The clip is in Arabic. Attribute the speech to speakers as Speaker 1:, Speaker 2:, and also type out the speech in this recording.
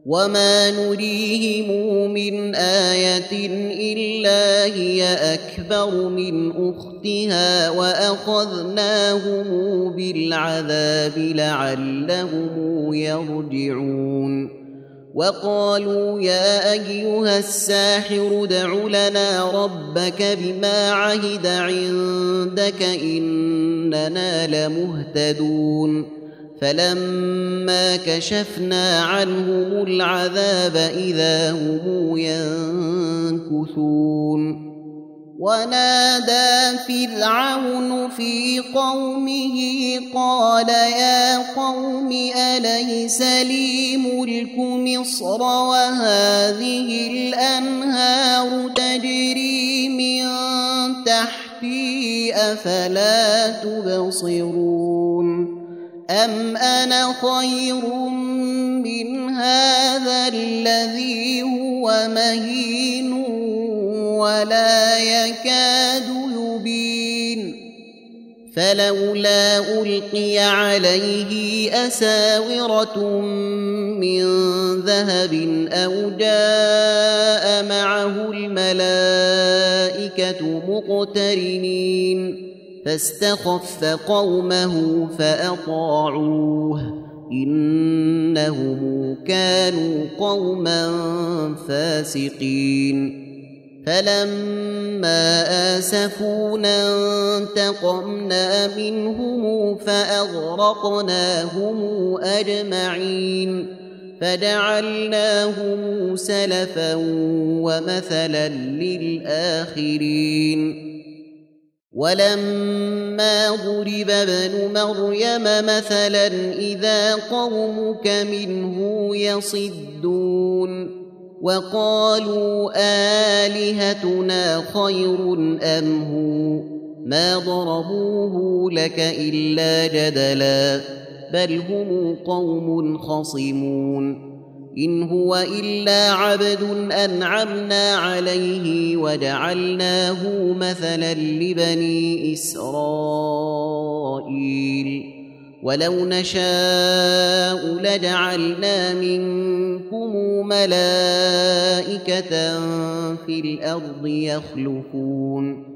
Speaker 1: وما نريهم من آية إلا هي أكبر من أختها وأخذناهم بالعذاب لعلهم يرجعون وقالوا يا أيها الساحر ادع لنا ربك بما عهد عندك إننا لمهتدون فلما كشفنا عنهم العذاب إذا هم ينكثون ونادى فرعون في قومه قال يا قوم أليس لي ملك مصر وهذه الأنهار تجري من تحتي أفلا تبصرون أم أنا خير من هذا الذي هو مهين ولا يكاد يبين فلولا ألقي عليه أساورة من ذهب أو جاء معه الملائكة مقترنين فاستخف قومه فأطاعوه إنهم كانوا قوما فاسقين فلما آسفونا انتقمنا منهم فأغرقناهم أجمعين فجعلناهم سلفا ومثلا للآخرين ولما ضرب ابن مريم مثلا إذا قومك منه يصدون وقالوا آلهتنا خير أم هو ما ضربوه لك إلا جدلا بل هم قوم خصمون إن هو إلا عبد أنعمنا عليه وجعلناه مثلا لبني إسرائيل ولو نشاء لجعلنا منكم ملائكة في الأرض يخلفون